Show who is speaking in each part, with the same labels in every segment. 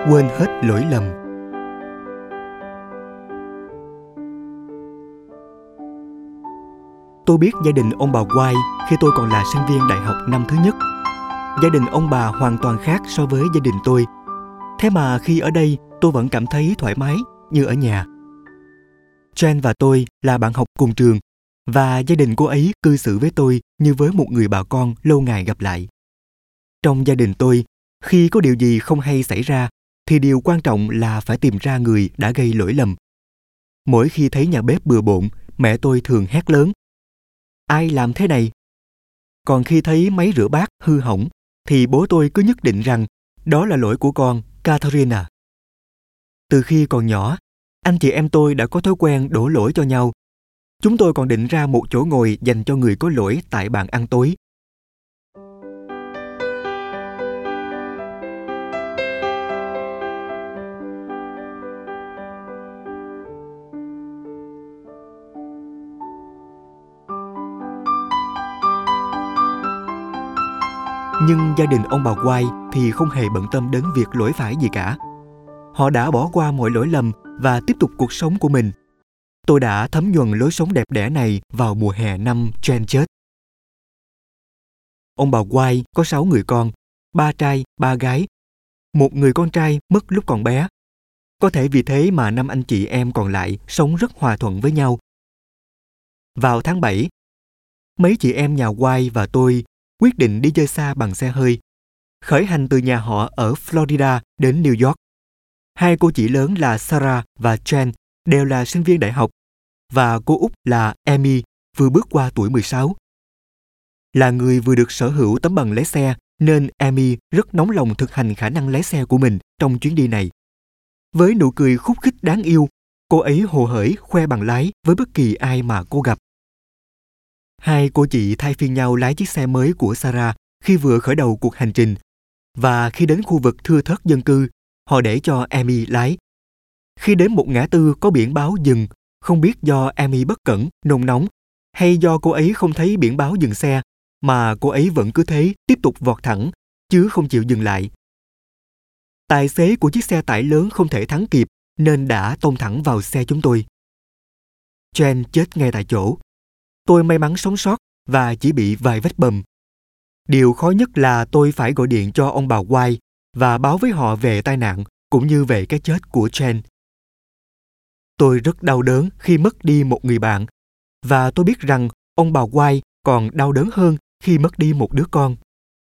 Speaker 1: quên hết lỗi lầm. Tôi biết gia đình ông bà White khi tôi còn là sinh viên đại học năm thứ nhất. Gia đình ông bà hoàn toàn khác so với gia đình tôi. Thế mà khi ở đây, tôi vẫn cảm thấy thoải mái như ở nhà. Jen và tôi là bạn học cùng trường, và gia đình cô ấy cư xử với tôi như với một người bà con lâu ngày gặp lại. Trong gia đình tôi, khi có điều gì không hay xảy ra, thì điều quan trọng là phải tìm ra người đã gây lỗi lầm. Mỗi khi thấy nhà bếp bừa bộn, mẹ tôi thường hét lớn: "Ai làm thế này?" Còn khi thấy máy rửa bát hư hỏng, thì bố tôi cứ nhất định rằng đó là lỗi của con, Catherine. Từ khi còn nhỏ, anh chị em tôi đã có thói quen đổ lỗi cho nhau. Chúng tôi còn định ra một chỗ ngồi dành cho người có lỗi tại bàn ăn tối. Nhưng gia đình ông bà White thì không hề bận tâm đến việc lỗi phải gì cả. Họ đã bỏ qua mọi lỗi lầm và tiếp tục cuộc sống của mình. Tôi đã thấm nhuần lối sống đẹp đẽ này vào mùa hè năm Jen chết. Ông bà White có 6 người con, 3 trai, 3 gái. Một người con trai mất lúc còn bé. Có thể vì thế mà 5 anh chị em còn lại sống rất hòa thuận với nhau. Vào tháng 7, mấy chị em nhà White và tôi quyết định đi chơi xa bằng xe hơi, khởi hành từ nhà họ ở Florida đến New York. Hai cô chị lớn là Sarah và Jen đều là sinh viên đại học, và cô út là Amy vừa bước qua tuổi 16. Là người vừa được sở hữu tấm bằng lái xe, nên Amy rất nóng lòng thực hành khả năng lái xe của mình trong chuyến đi này. Với nụ cười khúc khích đáng yêu, cô ấy hồ hởi khoe bằng lái với bất kỳ ai mà cô gặp. Hai cô chị thay phiên nhau lái chiếc xe mới của Sarah khi vừa khởi đầu cuộc hành trình, và khi đến khu vực thưa thớt dân cư, họ để cho Amy lái. Khi đến một ngã tư có biển báo dừng, không biết do Amy bất cẩn, nôn nóng, hay do cô ấy không thấy biển báo dừng xe, mà cô ấy vẫn cứ thế tiếp tục vọt thẳng, chứ không chịu dừng lại. Tài xế của chiếc xe tải lớn không thể thắng kịp, nên đã tông thẳng vào xe chúng tôi. Jen chết ngay tại chỗ. Tôi may mắn sống sót và chỉ bị vài vết bầm. Điều khó nhất là tôi phải gọi điện cho ông bà White và báo với họ về tai nạn cũng như về cái chết của Jen. Tôi rất đau đớn khi mất đi một người bạn, và tôi biết rằng ông bà White còn đau đớn hơn khi mất đi một đứa con.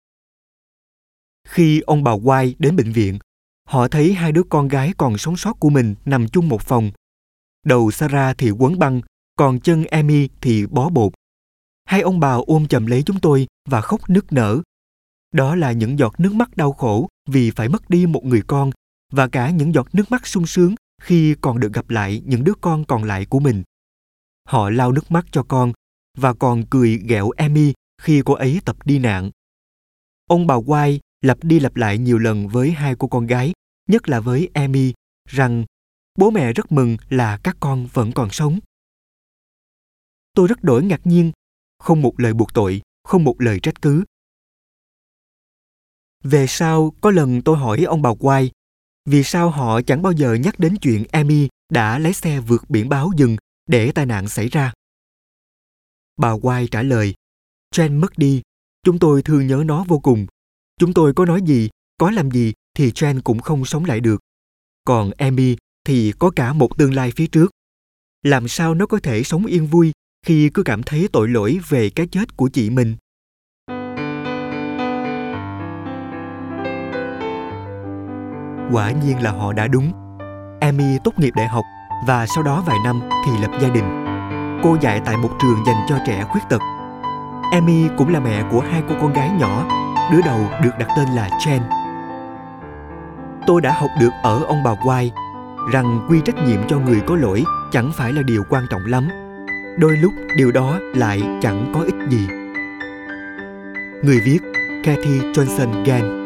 Speaker 1: Khi ông bà White đến bệnh viện, họ thấy hai đứa con gái còn sống sót của mình nằm chung một phòng. Đầu Sarah thì quấn băng, còn chân Amy thì bó bột. Hai ông bà ôm chầm lấy chúng tôi và khóc nức nở. Đó là những giọt nước mắt đau khổ vì phải mất đi một người con, và cả những giọt nước mắt sung sướng khi còn được gặp lại những đứa con còn lại của mình. Họ lau nước mắt cho con và còn cười ghẹo Amy khi cô ấy tập đi nạn. Ông bà White lặp đi lặp lại nhiều lần với hai cô con gái, nhất là với Amy, rằng bố mẹ rất mừng là các con vẫn còn sống. Tôi rất đỗi ngạc nhiên, không một lời buộc tội, không một lời trách cứ. Về sau, có lần tôi hỏi ông bà White, vì sao họ chẳng bao giờ nhắc đến chuyện Amy đã lái xe vượt biển báo dừng để tai nạn xảy ra. Bà White trả lời, Jen mất đi, chúng tôi thương nhớ nó vô cùng. Chúng tôi có nói gì, có làm gì thì Jen cũng không sống lại được. Còn Amy thì có cả một tương lai phía trước. Làm sao nó có thể sống yên vui khi cứ cảm thấy tội lỗi về cái chết của chị mình? Quả nhiên là họ đã đúng. Amy tốt nghiệp đại học và sau đó vài năm thì lập gia đình. Cô dạy tại một trường dành cho trẻ khuyết tật. Amy cũng là mẹ của hai cô con gái nhỏ, đứa đầu được đặt tên là Jen. Tôi đã học được ở ông bà White rằng quy trách nhiệm cho người có lỗi chẳng phải là điều quan trọng lắm. Đôi lúc điều đó lại chẳng có ích gì. Người viết Kathy Johnson Gann.